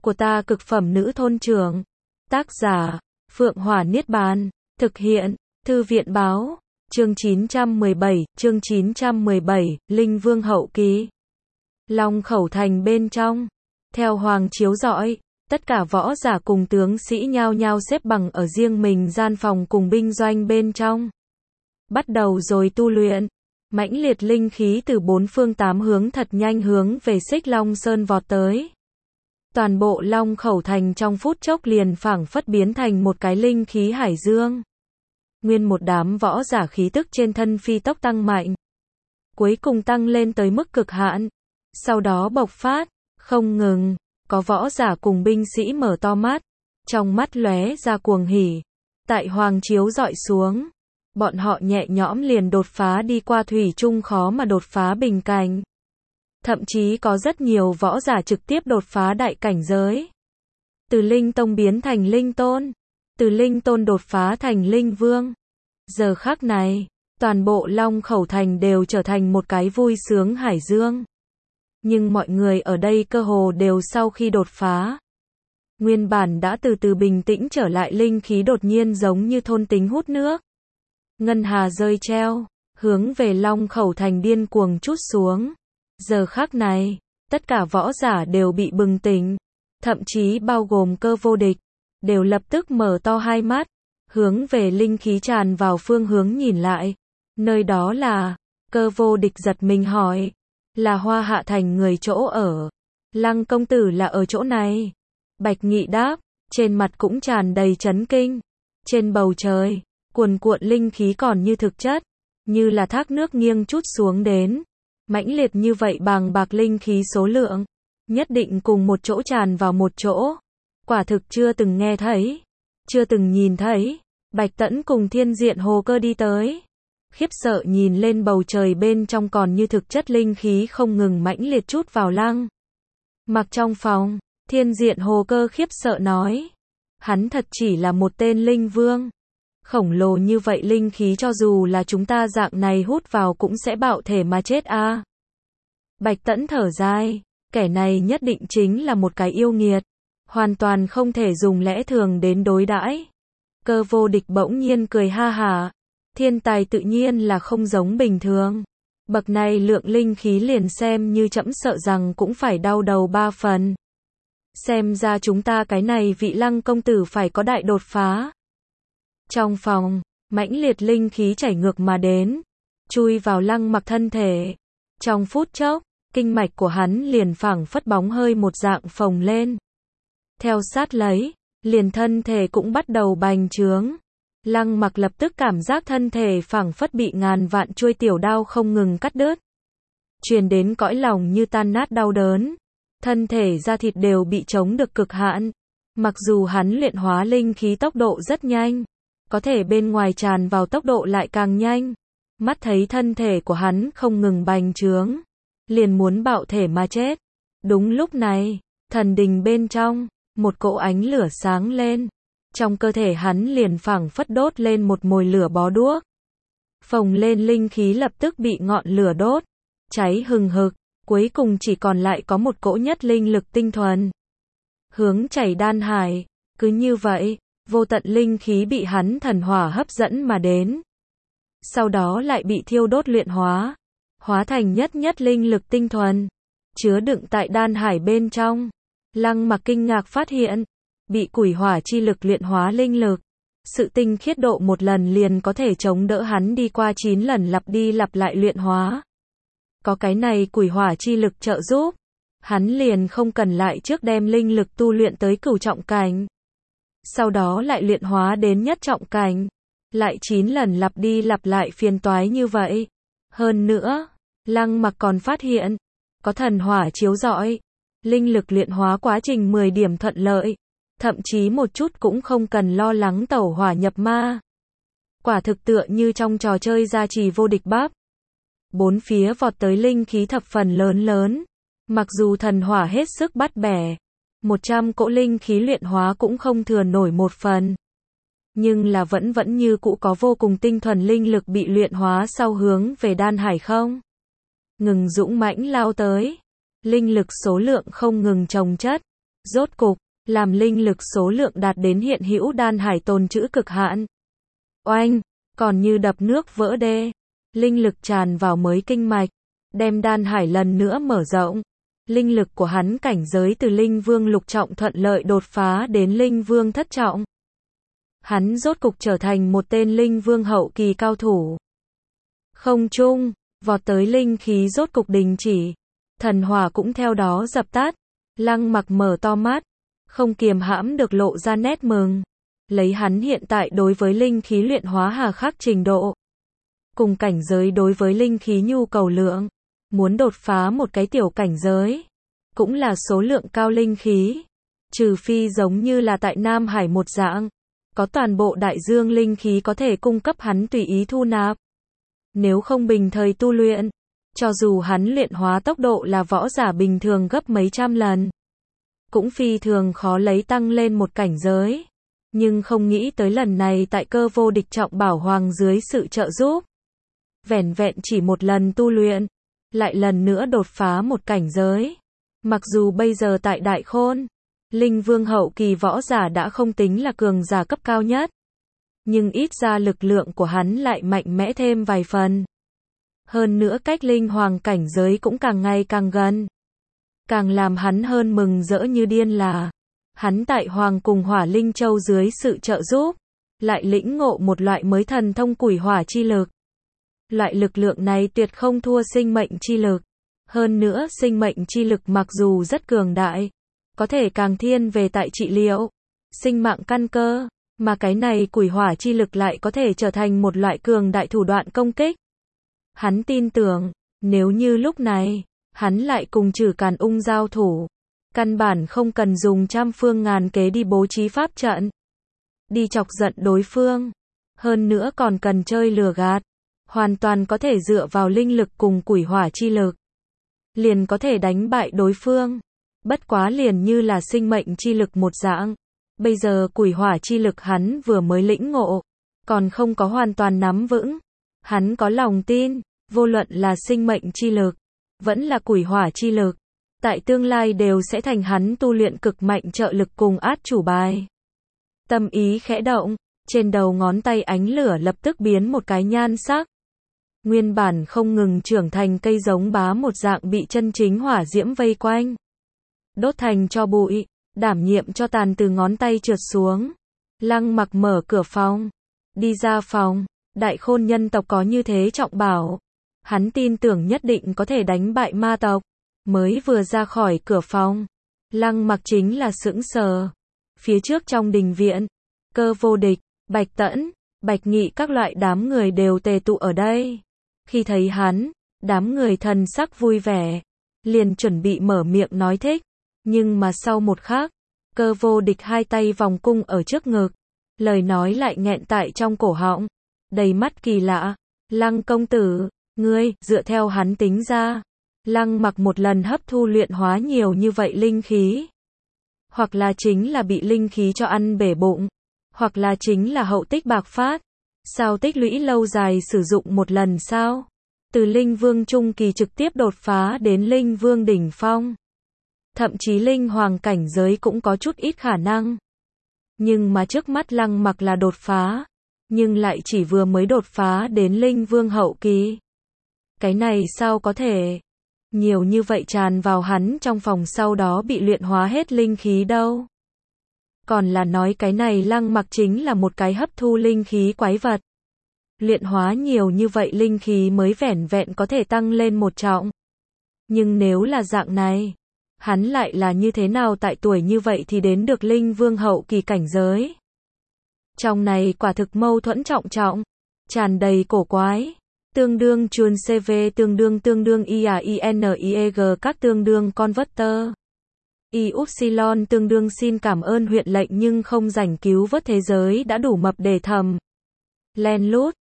của ta cực phẩm nữ thôn trưởng. Tác giả, Phượng Hỏa Niết Bàn. Thực hiện, Thư viện Báo. Chương 917, Linh Vương Hậu Kỳ. Long Khẩu Thành bên trong. Theo hoàng chiếu dõi, tất cả võ giả cùng tướng sĩ nhao nhao xếp bằng ở riêng mình gian phòng cùng binh doanh bên trong. Bắt đầu rồi tu luyện. Mãnh liệt linh khí từ bốn phương tám hướng thật nhanh hướng về Xích Long Sơn vọt tới. Toàn bộ Long Khẩu Thành trong phút chốc liền phảng phất biến thành một cái linh khí hải dương. Nguyên một đám võ giả khí tức trên thân phi tốc tăng mạnh. Cuối cùng tăng lên tới mức cực hạn. Sau đó bộc phát, không ngừng, có võ giả cùng binh sĩ mở to mắt. Trong mắt lóe ra cuồng hỉ. Tại hoàng chiếu dọi xuống, bọn họ nhẹ nhõm liền đột phá đi qua thủy chung khó mà đột phá bình cảnh. Thậm chí có rất nhiều võ giả trực tiếp đột phá đại cảnh giới. Từ linh tông biến thành linh tôn. Từ linh tôn đột phá thành linh vương. Giờ khắc này, toàn bộ Long Khẩu Thành đều trở thành một cái vui sướng hải dương. Nhưng mọi người ở đây cơ hồ đều sau khi đột phá. Nguyên bản đã từ từ bình tĩnh trở lại linh khí đột nhiên giống như thôn tính hút nước. Ngân hà rơi treo, hướng về Long Khẩu Thành điên cuồng trút xuống. Giờ khắc này, tất cả võ giả đều bị bừng tỉnh, thậm chí bao gồm Cơ Vô Địch, đều lập tức mở to hai mắt, hướng về linh khí tràn vào phương hướng nhìn lại. Nơi đó là, Cơ Vô Địch giật mình hỏi, là Hoa Hạ Thành người chỗ ở. Lăng công tử là ở chỗ này. Bạch Nghị đáp, trên mặt cũng tràn đầy chấn kinh. Trên bầu trời, cuồn cuộn linh khí còn như thực chất, như là thác nước nghiêng trút xuống đến. Mãnh liệt như vậy bàng bạc linh khí số lượng, nhất định cùng một chỗ tràn vào một chỗ. Quả thực chưa từng nghe thấy, chưa từng nhìn thấy. Bạch Tẫn cùng Thiên Diện Hồ Cơ đi tới. Khiếp sợ nhìn lên bầu trời bên trong còn như thực chất linh khí không ngừng mãnh liệt trút vào lăng. Mặc trong phòng, Thiên Diện Hồ Cơ khiếp sợ nói. Hắn thật chỉ là một tên linh vương. Khổng lồ như vậy linh khí cho dù là chúng ta dạng này hút vào cũng sẽ bạo thể mà chết a. Bạch Tẫn thở dài, kẻ này nhất định chính là một cái yêu nghiệt, hoàn toàn không thể dùng lẽ thường đến đối đãi. Cơ Vô Địch bỗng nhiên cười ha hả, thiên tài tự nhiên là không giống bình thường. Bậc này lượng linh khí liền xem như trẫm sợ rằng cũng phải đau đầu 3 phần. Xem ra chúng ta cái này vị Lăng công tử phải có đại đột phá. Trong phòng, mãnh liệt linh khí chảy ngược mà đến, chui vào Lăng Mặc thân thể. Trong phút chốc, kinh mạch của hắn liền phảng phất bóng hơi một dạng phồng lên. Theo sát lấy, liền thân thể cũng bắt đầu bành trướng. Lăng Mặc lập tức cảm giác thân thể phảng phất bị ngàn vạn chuôi tiểu đao không ngừng cắt đứt. Truyền đến cõi lòng như tan nát đau đớn. Thân thể da thịt đều bị chống được cực hạn. Mặc dù hắn luyện hóa linh khí tốc độ rất nhanh, có thể bên ngoài tràn vào tốc độ lại càng nhanh. Mắt thấy thân thể của hắn không ngừng bành trướng, liền muốn bạo thể mà chết. Đúng lúc này, thần đình bên trong, một cỗ ánh lửa sáng lên. Trong cơ thể hắn liền phảng phất đốt lên một mồi lửa bó đuốc. Phồng lên linh khí lập tức bị ngọn lửa đốt, cháy hừng hực, cuối cùng chỉ còn lại có một cỗ nhất linh lực tinh thuần. Hướng chảy đan hải, cứ như vậy, vô tận linh khí bị hắn thần hỏa hấp dẫn mà đến. Sau đó lại bị thiêu đốt luyện hóa, hóa thành nhất linh lực tinh thuần, chứa đựng tại đan hải bên trong. Lăng Mặc kinh ngạc phát hiện, bị quỷ hỏa chi lực luyện hóa linh lực, sự tinh khiết độ một lần liền có thể chống đỡ hắn đi qua 9 lần lặp đi lặp lại luyện hóa. Có cái này quỷ hỏa chi lực trợ giúp, hắn liền không cần lại trước đem linh lực tu luyện tới cửu trọng cảnh. Sau đó lại luyện hóa đến nhất trọng cảnh, lại 9 lần lặp đi lặp lại phiền toái như vậy. Hơn nữa, Lăng Mặc còn phát hiện, có thần hỏa chiếu rọi, linh lực luyện hóa quá trình 10 điểm thuận lợi, thậm chí một chút cũng không cần lo lắng tẩu hỏa nhập ma. Quả thực tựa như trong trò chơi gia trì vô địch bắp. Bốn phía vọt tới linh khí thập phần lớn, mặc dù thần hỏa hết sức bắt bẻ, 100 cỗ linh khí luyện hóa cũng không thừa nổi một phần. Nhưng là vẫn như cũ có vô cùng tinh thuần linh lực bị luyện hóa sau hướng về đan hải không ngừng dũng mãnh lao tới. Linh lực số lượng không ngừng chồng chất, Rốt cục, làm linh lực số lượng đạt đến hiện hữu đan hải tồn trữ cực hạn. Oanh, còn như đập nước vỡ đê, linh lực tràn vào mới kinh mạch, đem đan hải lần nữa mở rộng. Linh lực của hắn cảnh giới từ linh vương lục trọng thuận lợi đột phá đến linh vương thất trọng. Hắn rốt cục trở thành một tên linh vương hậu kỳ cao thủ. Không trung, vọt tới linh khí rốt cục đình chỉ, thần hỏa cũng theo đó dập tắt. Lăng Mặc mở to mắt, không kiềm hãm được lộ ra nét mừng. Lấy hắn hiện tại đối với linh khí luyện hóa hà khắc trình độ, cùng cảnh giới đối với linh khí nhu cầu lượng, muốn đột phá một cái tiểu cảnh giới, cũng là số lượng cao linh khí. Trừ phi giống như là tại Nam Hải một dạng, có toàn bộ đại dương linh khí có thể cung cấp hắn tùy ý thu nạp. Nếu không bình thời tu luyện, cho dù hắn luyện hóa tốc độ là võ giả bình thường gấp mấy trăm lần, cũng phi thường khó lấy tăng lên một cảnh giới. Nhưng không nghĩ tới lần này tại Cơ Vô Địch trọng bảo hoàng dưới sự trợ giúp, vẻn vẹn chỉ một lần tu luyện, lại lần nữa đột phá một cảnh giới. Mặc dù bây giờ tại Đại Khôn, linh vương hậu kỳ võ giả đã không tính là cường giả cấp cao nhất, nhưng ít ra lực lượng của hắn lại mạnh mẽ thêm vài phần. Hơn nữa cách linh hoàng cảnh giới cũng càng ngày càng gần. Càng làm hắn hơn mừng rỡ như điên là, hắn tại Hoàng cùng Hỏa Linh Châu dưới sự trợ giúp, lại lĩnh ngộ một loại mới thần thông quỷ hỏa chi lực. Loại lực lượng này tuyệt không thua sinh mệnh chi lực. Hơn nữa sinh mệnh chi lực mặc dù rất cường đại, có thể càng thiên về tại trị liệu, sinh mạng căn cơ, mà cái này quỷ hỏa chi lực lại có thể trở thành một loại cường đại thủ đoạn công kích. Hắn tin tưởng, nếu như lúc này, hắn lại cùng Trử Càn Ung giao thủ, căn bản không cần dùng trăm phương ngàn kế đi bố trí pháp trận, đi chọc giận đối phương, hơn nữa còn cần chơi lừa gạt, hoàn toàn có thể dựa vào linh lực cùng quỷ hỏa chi lực, liền có thể đánh bại đối phương. Bất quá liền như là sinh mệnh chi lực một dạng, bây giờ quỷ hỏa chi lực hắn vừa mới lĩnh ngộ, còn không có hoàn toàn nắm vững. Hắn có lòng tin, vô luận là sinh mệnh chi lực, vẫn là quỷ hỏa chi lực, tại tương lai đều sẽ thành hắn tu luyện cực mạnh trợ lực cùng át chủ bài. Tâm ý khẽ động, trên đầu ngón tay ánh lửa lập tức biến một cái nhan sắc. Nguyên bản không ngừng trưởng thành cây giống bá một dạng bị chân chính hỏa diễm vây quanh, đốt thành tro bụi, đảm nhiệm cho tàn từ ngón tay trượt xuống. Lăng Mặc mở cửa phòng, đi ra phòng. Đại Khôn nhân tộc có như thế trọng bảo, hắn tin tưởng nhất định có thể đánh bại ma tộc. Mới vừa ra khỏi cửa phòng, Lăng Mặc chính là sững sờ. Phía trước trong đình viện, Cơ Vô Địch, Bạch Tẫn, Bạch Nghị các loại đám người đều tề tụ ở đây. Khi thấy hắn, đám người thần sắc vui vẻ, liền chuẩn bị mở miệng nói thích. Nhưng mà sau một khắc, Cơ Vô Địch hai tay vòng cung ở trước ngực, lời nói lại nghẹn tại trong cổ họng, đầy mắt kỳ lạ. Lăng công tử, ngươi, dựa theo hắn tính ra, Lăng Mặc một lần hấp thu luyện hóa nhiều như vậy linh khí, hoặc là chính là bị linh khí cho ăn bể bụng, hoặc là chính là hậu tích bạc phát. Sao tích lũy lâu dài sử dụng một lần sao? Từ linh vương trung kỳ trực tiếp đột phá đến linh vương đỉnh phong, thậm chí linh hoàng cảnh giới cũng có chút ít khả năng. Nhưng mà trước mắt Lăng Mặc là đột phá, nhưng lại chỉ vừa mới đột phá đến linh vương hậu kỳ. Cái này sao có thể? Nhiều như vậy tràn vào hắn trong phòng sau đó bị luyện hóa hết linh khí đâu. Còn là nói cái này Lăng Mặc chính là một cái hấp thu linh khí quái vật. Luyện hóa nhiều như vậy linh khí mới vẻn vẹn có thể tăng lên một trọng. Nhưng nếu là dạng này, hắn lại là như thế nào tại tuổi như vậy thì đến được linh vương hậu kỳ cảnh giới? Trong này quả thực mâu thuẫn trọng trọng, tràn đầy cổ quái. Tương đương chuồn CV tương đương IAINIEG các tương đương converter. Upsilon tương đương xin cảm ơn huyện lệnh nhưng không rảnh cứu vớt thế giới đã đủ mập để thầm. Len lút,